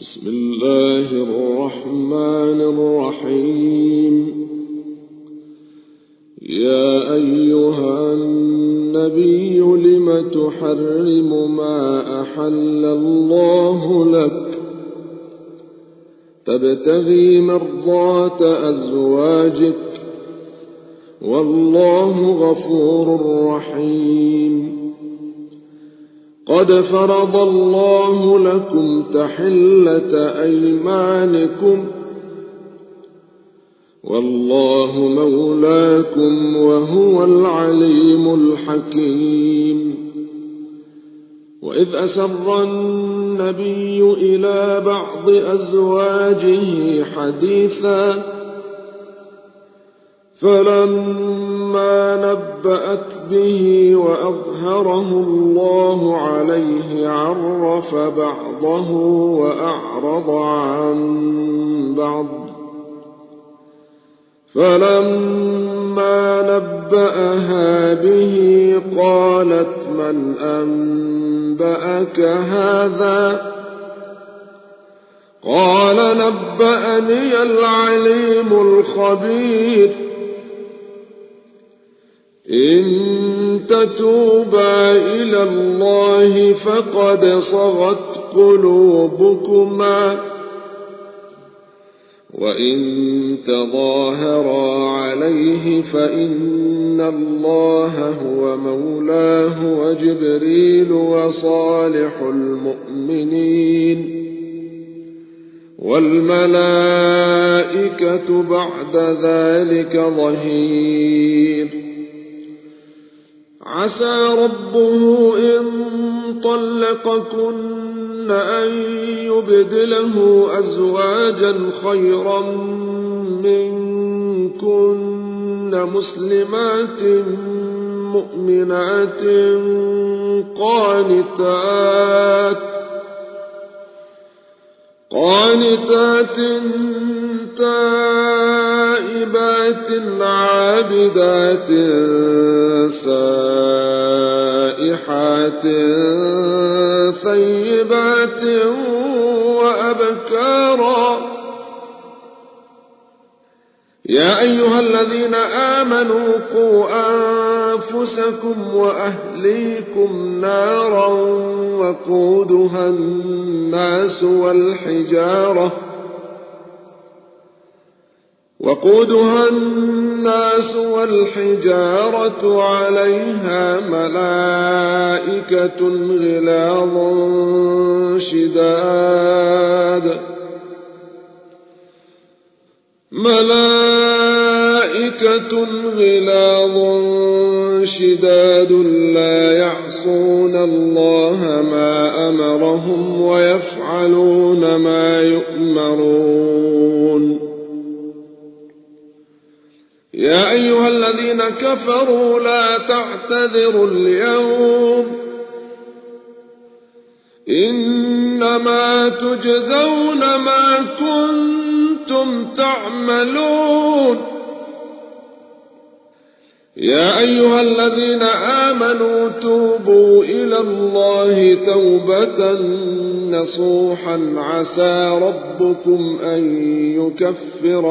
بسم الله الرحمن الرحيم. يا أيها النبي لم تحرم ما أحل الله لك تبتغي مرضات أزواجك والله غفور رحيم. قد فرض الله لكم تحلة أيمانكم والله مولاكم وهو العليم الحكيم. وإذ أسر النبي إلى بعض أزواجه حديثا فلما نبأت به وأظهره الله عليه عرف بعضه وأعرض عن بعض. فلما نبأها به قالت من أنبأك هذا؟ قال نبأني العليم الخبير. إن تتوبا إلى الله فقد صغت قلوبكما وإن تظاهرا عليه فإن الله هو مولاه وجبريل وصالح المؤمنين والملائكة بعد ذلك ظهير. عسى ربه إن طلقكن أن يبدله أزواجا خيرا منكن مسلمات مؤمنات قانتات تائبات عابدات سائحات ثيبات وأبكارا. يا أيها الذين آمنوا قوا أنفسكم وأهليكم نارا وقودها الناس والحجارة عليها ملائكة غلاظ شداد لا يعصون الله ما أمرهم ويفعلون ما يؤمرون. يا أيها الذين كفروا لا تعتذروا اليوم إنما تجزون ما كنتم تعملون. يا أيها الذين آمنوا توبوا إلى الله توبة نصوحا عسى ربكم أن يكفر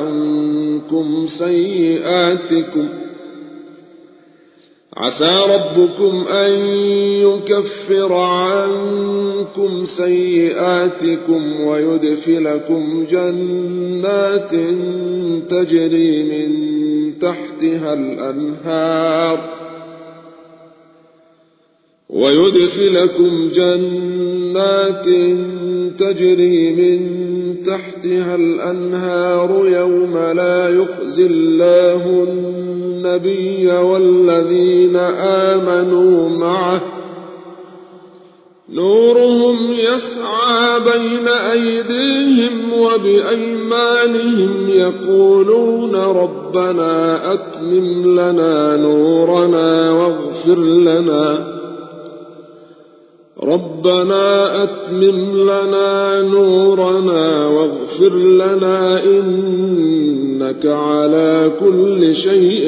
عنكم سيئاتكم ويدخلكم جنات تجري من تحتها الأنهار يوم لا يخزي الله النبي والذين آمنوا معه نورهم يسعى بين أيديهم وبأيمانهم يقولون ربنا أتمم لنا نورنا واغفر لنا إنك على كل شيء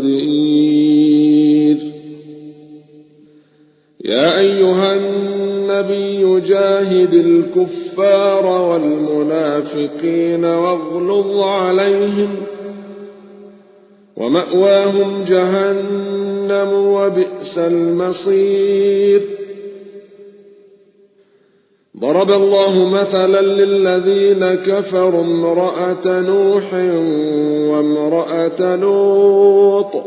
قدير. يا أيها النبي جاهد الكفار والمنافقين واغلظ عليهم ومأواهم جهنم وبئس المصير. ضرب الله مثلا للذين كفروا امرأة نوح وامرأة لوط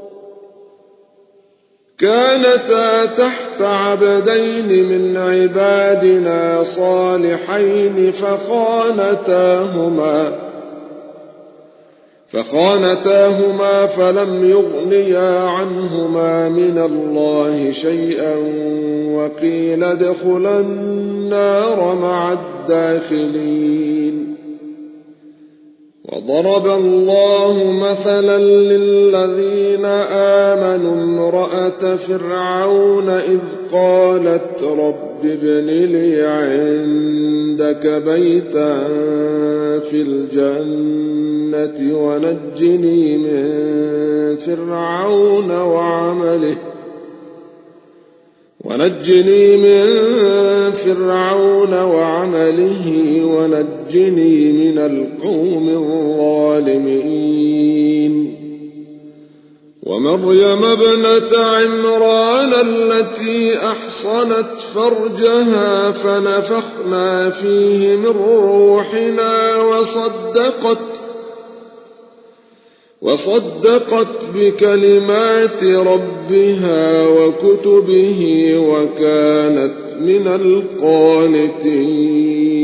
كانتا تحت عبدين من عبادنا صالحين فخانتاهما فلم يغنيا عنهما من الله شيئا وقيل ادخلا النار مع الداخلين. وضرب الله مثلا للذين آمنوا امرأة فرعون إذ قالت رب ابن لي عندك بيتا في الجنة ونجني من فرعون وعمله ونجني من القوم الظالمين. ومريم ابنة عمران التي أحصنت فرجها فنفخنا فيه من روحنا وصدقت بكلمات ربها وكتبه وكانت من القانتين.